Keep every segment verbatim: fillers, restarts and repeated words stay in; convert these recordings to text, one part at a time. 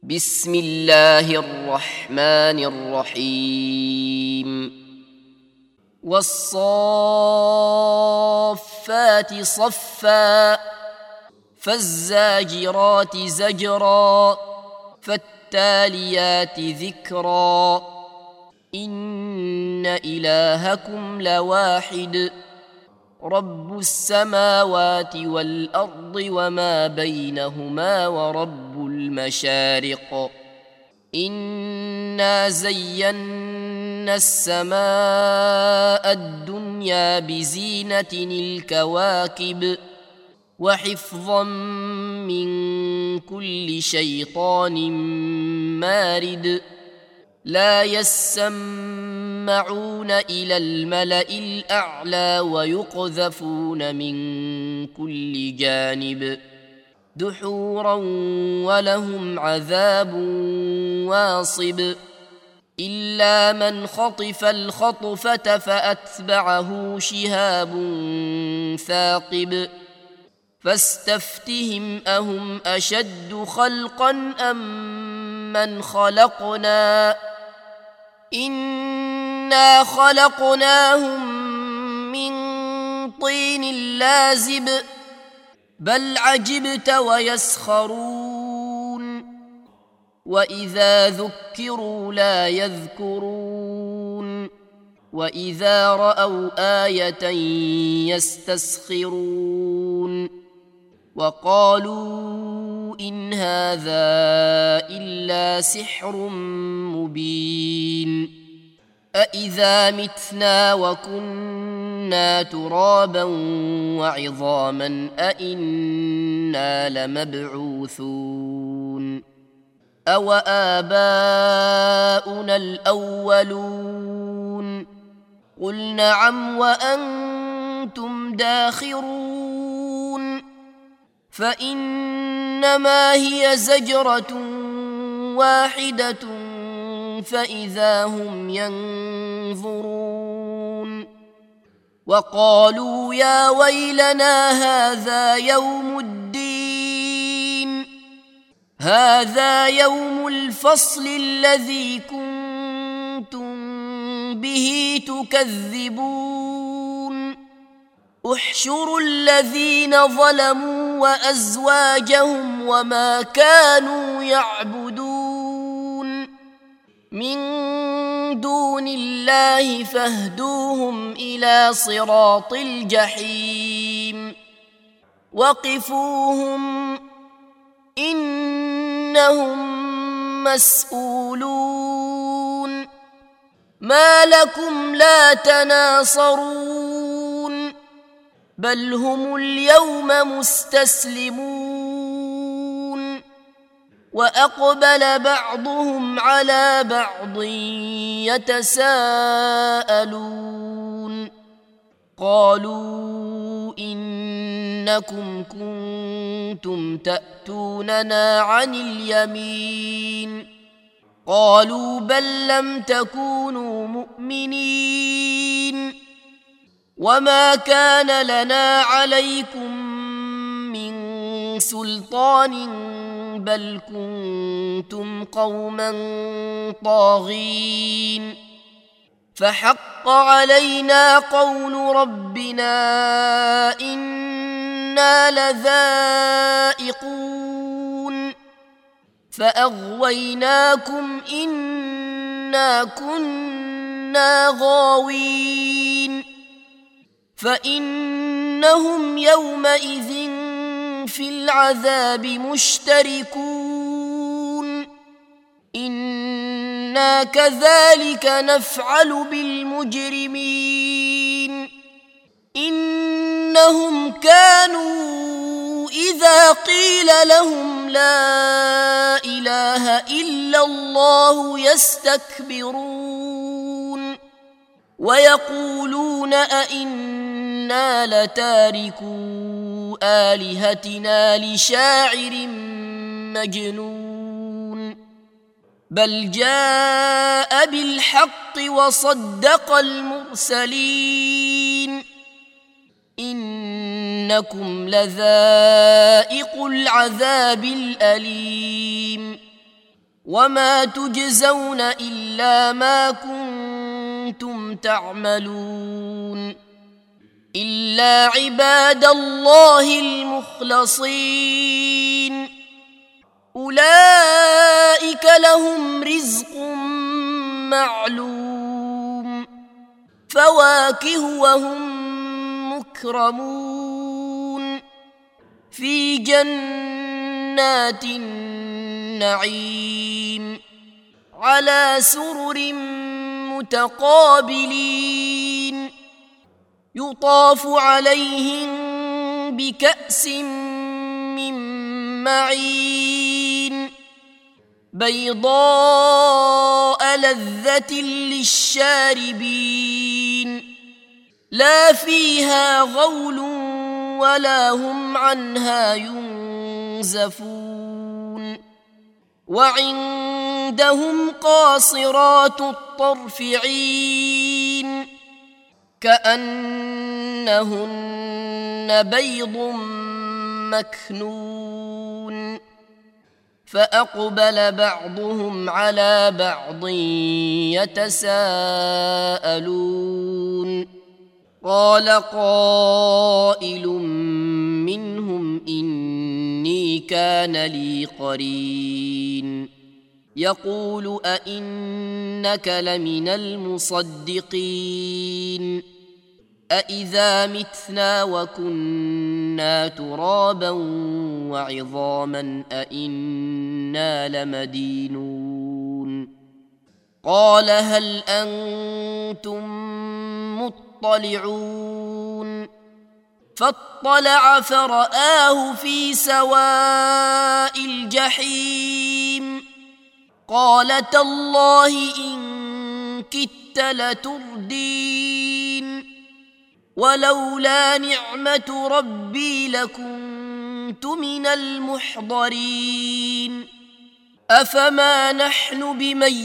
بسم الله الرحمن الرحيم والصافات صفا فالزاجرات زجرا فالتاليات ذكرا إن إلهكم لواحد رب السماوات والأرض وما بينهما ورب المشارق إنا زينا السماء الدنيا بزينة الكواكب وحفظا من كل شيطان مارد لا يسمعون إلى الملأ الأعلى ويقذفون من كل جانب دحورا ولهم عذاب واصب إلا من خطف الخطفة فأتبعه شهاب ثاقب فاستفتهم أهم أشد خلقا أم من خلقنا إنا خلقناهم من طين لازب بل عجبت ويسخرون وإذا ذكروا لا يذكرون وإذا رأوا آية يستسخرون وقالوا إن هذا إلا سحر مبين أإذا متنا وكنا ترابا وعظاما أإنا لمبعوثون أو آباؤنا الأولون قل نعم وأنتم داخرون فإنما هي زجرة واحدة فإذا هم ينظرون وقالوا يا ويلنا هذا يوم الدين هذا يوم الفصل الذي كنتم به تكذبون احشروا الذين ظلموا وأزواجهم وما كانوا يعبدون من دون الله فاهدوهم إلى صراط الجحيم وقفوهم إنهم مسؤولون ما لكم لا تناصرون بل هم اليوم مستسلمون وأقبل بعضهم على بعض يتساءلون قالوا إنكم كنتم تأتوننا عن اليمين قالوا بل لم تكونوا مؤمنين وما كان لنا عليكم من سلطان بل كنتم قوما طاغين فحق علينا قول ربنا إنا لذائقون فأغويناكم إنا كنا غاوين فإنهم يومئذ في العذاب مشتركون إنا كذلك نفعل بالمجرمين إنهم كانوا إذا قيل لهم لا إله إلا الله يستكبرون ويقولون أئنا لتاركو آلهتنا لشاعر مجنون بل جاء بالحق وصدق المرسلين إنكم لذائق العذاب الأليم وما تجزون إلا ما كنتم تعملون إلا عباد الله المخلصين أولئك لهم رزق معلوم فواكه وهم مكرمون في جنات النعيم على سرر متقابلين يطاف عليهم بكأس من معين بيضاء لذة للشاربين لا فيها غول ولا هم عنها ينزفون وعندهم قاصرات الطرف عين كأنهن بيض مكنون فأقبل بعضهم على بعض يتساءلون قال قائل منهم إني كان لي قرين يقول أئنك لمن المصدقين أإذا متنا وكنا ترابا وعظاما أئنا لمدينون قال هل أنتم مطلعون فاطلع فرآه في سواء الجحيم قال تالله إن كدت لتردين ولولا نعمة ربي لكنت من المحضرين أفما نحن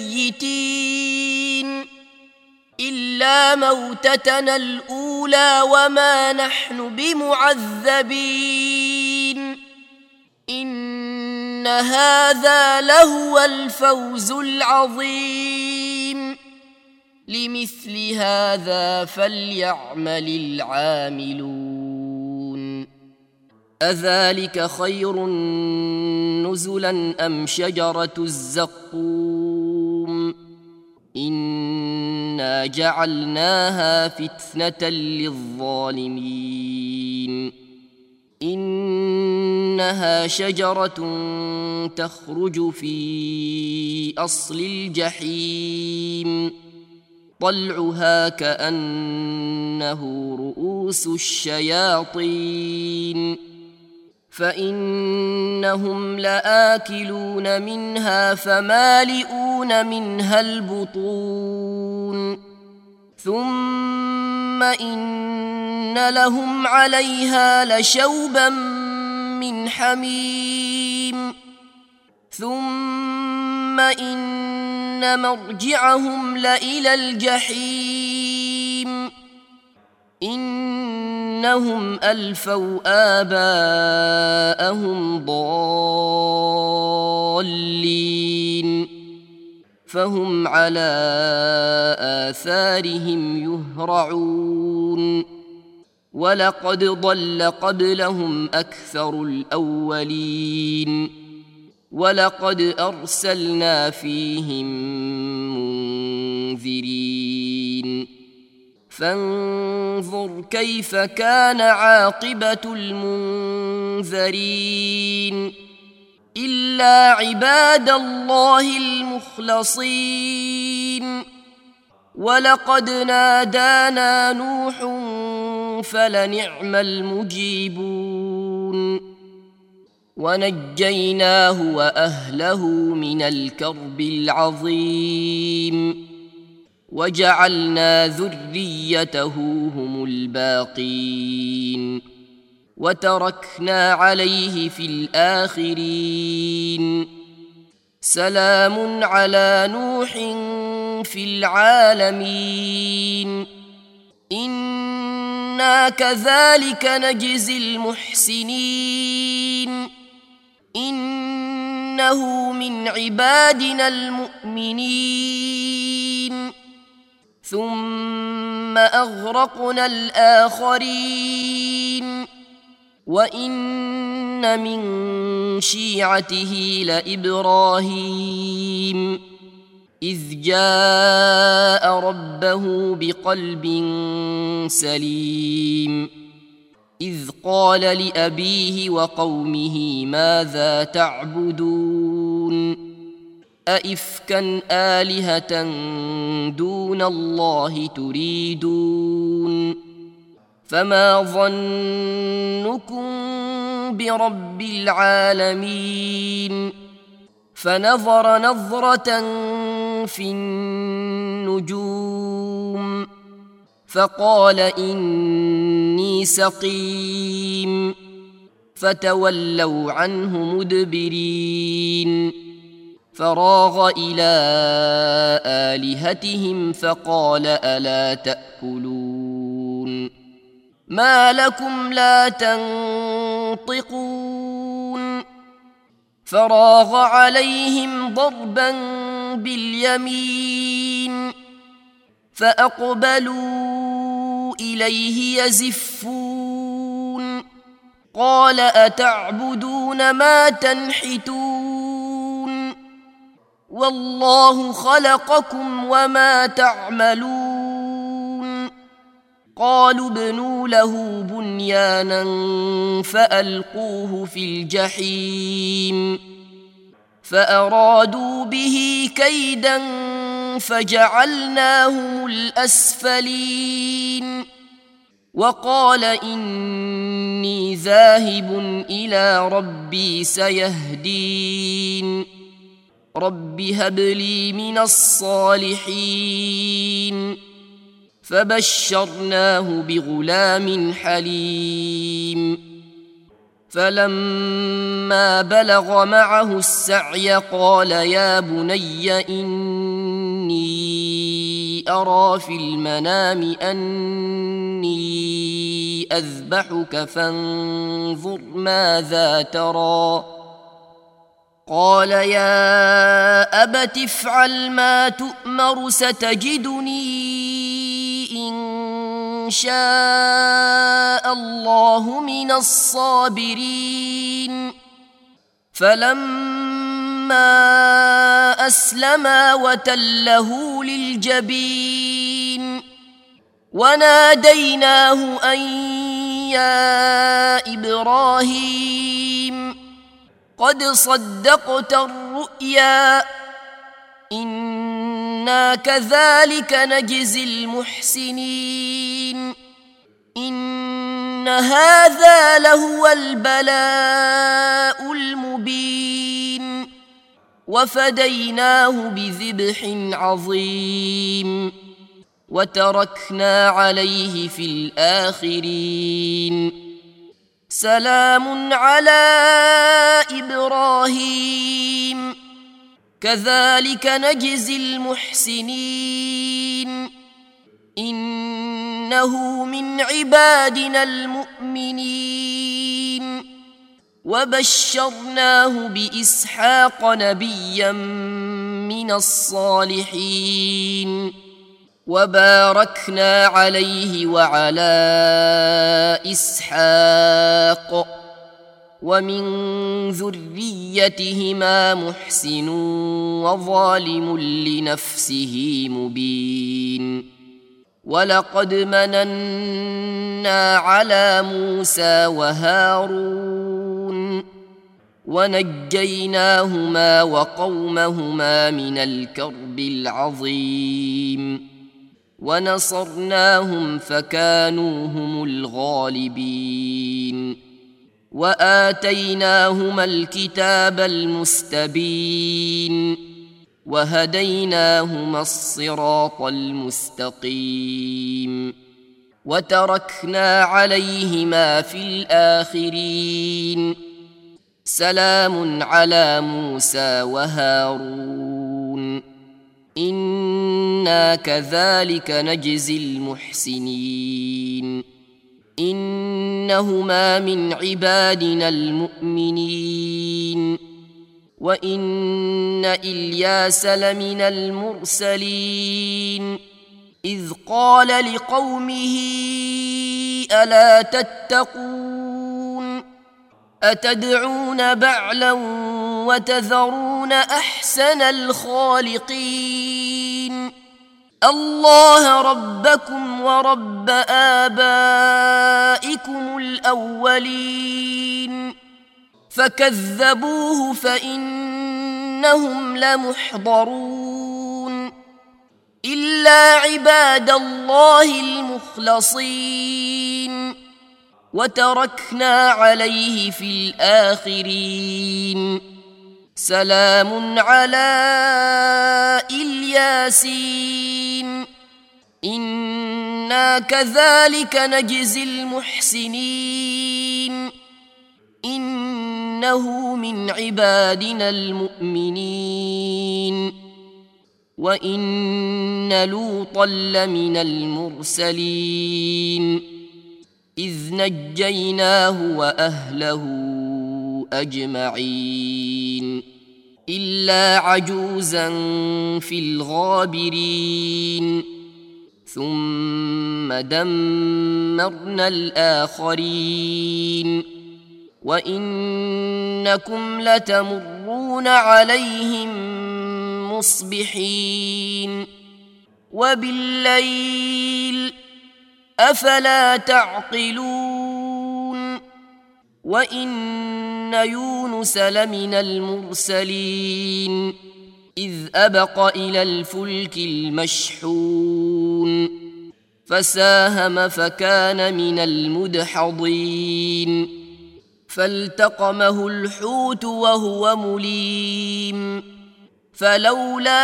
بميتين إلا موتتنا الأولى وما نحن بمعذبين إن هذا لهو الفوز العظيم لمثل هذا فليعمل العاملون أذلك خير نزلا أم شجرة الزقوم إنا جعلناها فتنة للظالمين إنها شجرة تخرج في أصل الجحيم طلعها كأنه رؤوس الشياطين فإنهم لآكلون منها فمالئون منها البطون ثم إن لهم عليها لشوبا من حميم ثم إن مرجعهم لإلى الجحيم إنهم ألفوا آباءهم ضالين فهم على آثارهم يهرعون ولقد ضل قبلهم أكثر الأولين ولقد أرسلنا فيهم منذرين فانظر كيف كان عاقبة المنذرين إلا عباد الله المخلصين ولقد نادانا نوح فلنعم المجيبون ونجيناه وأهله من الكرب العظيم وجعلنا ذريته هم الباقين وتركنا عليه في الآخرين سلام على نوح في العالمين إنا كذلك نجزي المحسنين إن إنه من عبادنا المؤمنين ثم أغرقنا الآخرين وإن من شيعته لإبراهيم إذ جاء ربه بقلب سليم إذ قال لأبيه وقومه ماذا تعبدون أئفكا آلهة دون الله تريدون فما ظنكم برب العالمين فنظر نظرة في النجوم فقال إني سقيم فتولوا عنه مدبرين فراغ إلى آلهتهم فقال ألا تأكلون ما لكم لا تنطقون فراغ عليهم ضربا باليمين فأقبلوا إليه يزفون قال أتعبدون ما تنحتون والله خلقكم وما تعملون قالوا ابنوا له بنيانا فألقوه في الجحيم فأرادوا به كيدا فجعلناهم الأسفلين وقال إني ذاهب إلى ربي سيهدين رب هب لي من الصالحين فبشرناه بغلام حليم فلما بلغ معه السعي قال يا بني إني أرى في المنام أني أذبحك فانظر ماذا ترى قال يا أبت افعل ما تؤمر ستجدني إن شاء الله من الصابرين فلما أسلما وتله للجبين وناديناه أن يا إبراهيم قد صدقت الرؤيا إنا كذلك نجزي المحسنين إن هذا لهو البلاء المبين وفديناه بذبح عظيم وتركنا عليه في الآخرين سلام على إبراهيم كذلك نجزي المحسنين إنه من عبادنا المؤمنين وبشرناه بإسحاق نبيا من الصالحين وباركنا عليه وعلى إسحاق ومن ذريتهما محسن وظالم لنفسه مبين ولقد مننا على موسى وهارون ونجيناهما وقومهما من الكرب العظيم ونصرناهم فكانوا هم الغالبين وآتيناهما الكتاب المستبين وهديناهما الصراط المستقيم وتركنا عليهما في الآخرين سلام على موسى وهارون إنا كذلك نجزي المحسنين إنهما من عبادنا المؤمنين وإن إلياس لمن المرسلين إذ قال لقومه ألا تتقون أتدعون بعلا وتذرون أحسن الخالقين الله ربكم ورب آبائكم الأولين فكذبوه فإنهم لمحضرون إلا عباد الله المخلصين وتركنا عليه في الآخرين سلام على الياسين إنا كذلك نجزي المحسنين إنه من عبادنا المؤمنين وإن لوطا لمن المرسلين إذ نجيناه وأهله أجمعين إلا عجوزا في الغابرين ثم دمرنا الآخرين وإنكم لتمرون عليهم مصبحين وبالليل أفلا تعقلون وإن يونس لمن المرسلين إذ أبق إلى الفلك المشحون فساهم فكان من المدحضين فالتقمه الحوت وهو مليم فلولا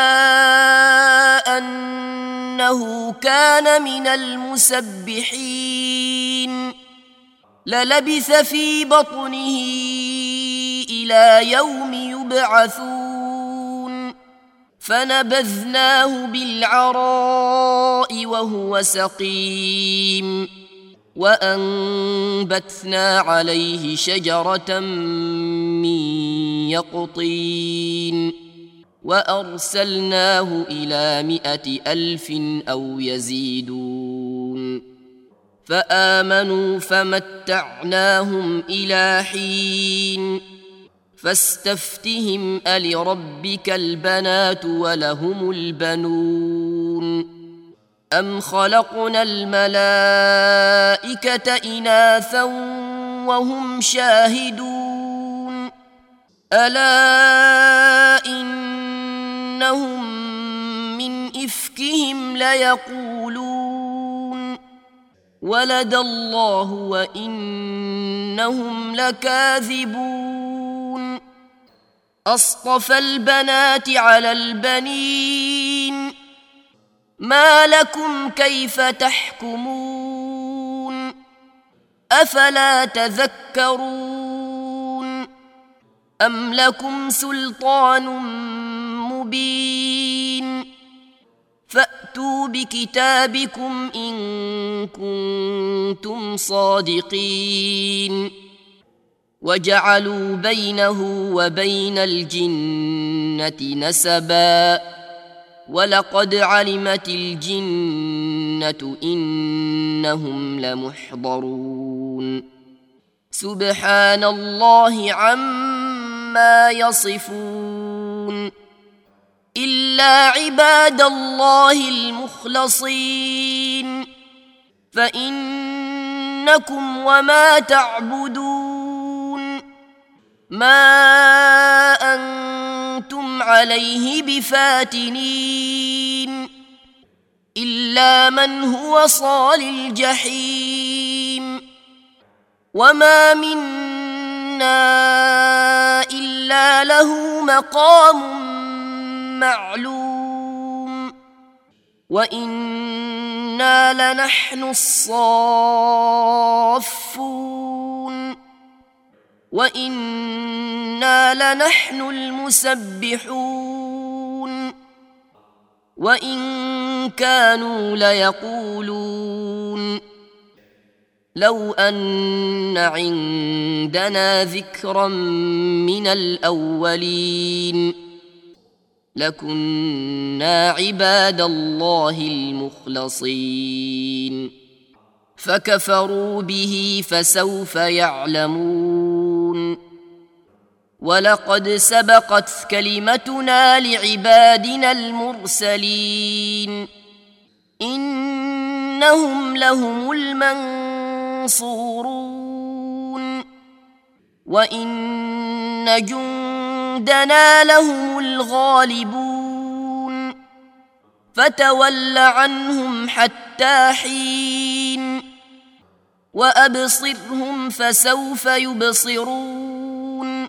أنه كان من المسبحين للبث في بطنه إلى يوم يبعثون فنبذناه بالعراء وهو سقيم وأنبتنا عليه شجرة من يقطين وأرسلناه إلى مائة ألف أو يزيدون فآمنوا فمتعناهم إلى حين فاستفتهم ألربك البنات ولهم البنون أم خلقنا الملائكة إناثا وهم شاهدون ألا إنهم من إفكهم ليقولون ولد الله وإنهم لكاذبون أصطفى البنات على البنين ما لكم كيف تحكمون أفلا تذكرون أم لكم سلطان مبين فأتوا بكتابكم إن كنتم صادقين وجعلوا بينه وبين الجنة نسبا ولقد علمت الجنة إنهم لمحضرون سبحان الله عما يصفون إلا عباد الله المخلصين فإنكم وما تعبدون ما أنتم عليه بفاتنين إلا من هو صال الجحيم وما منا إلا له مقام معلوم وإنا لنحن الصافون وإنا لنحن المسبحون وإن كانوا ليقولون لو أن عندنا ذكرا من الأولين لكنا عباد الله المخلصين فكفروا به فسوف يعلمون ولقد سبقت كلمتنا لعبادنا المرسلين إنهم لهم المنصورون وإن جندنا لهم الغالبون فتول عنهم حتى حين وأبصرهم فسوف يبصرون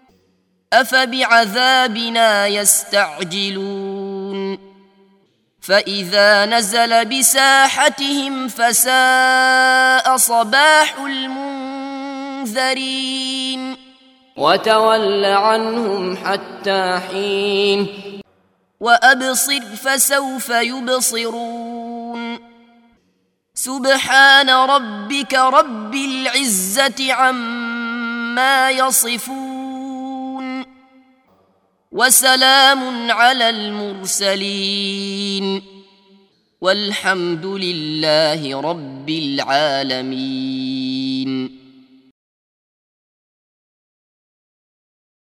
أفبعذابنا يستعجلون فإذا نزل بساحتهم فساء صباح المنذرين وتول عنهم حتى حين وأبصر فسوف يبصرون سبحان ربك رب العزة عما يصفون وسلام على المرسلين والحمد لله رب العالمين.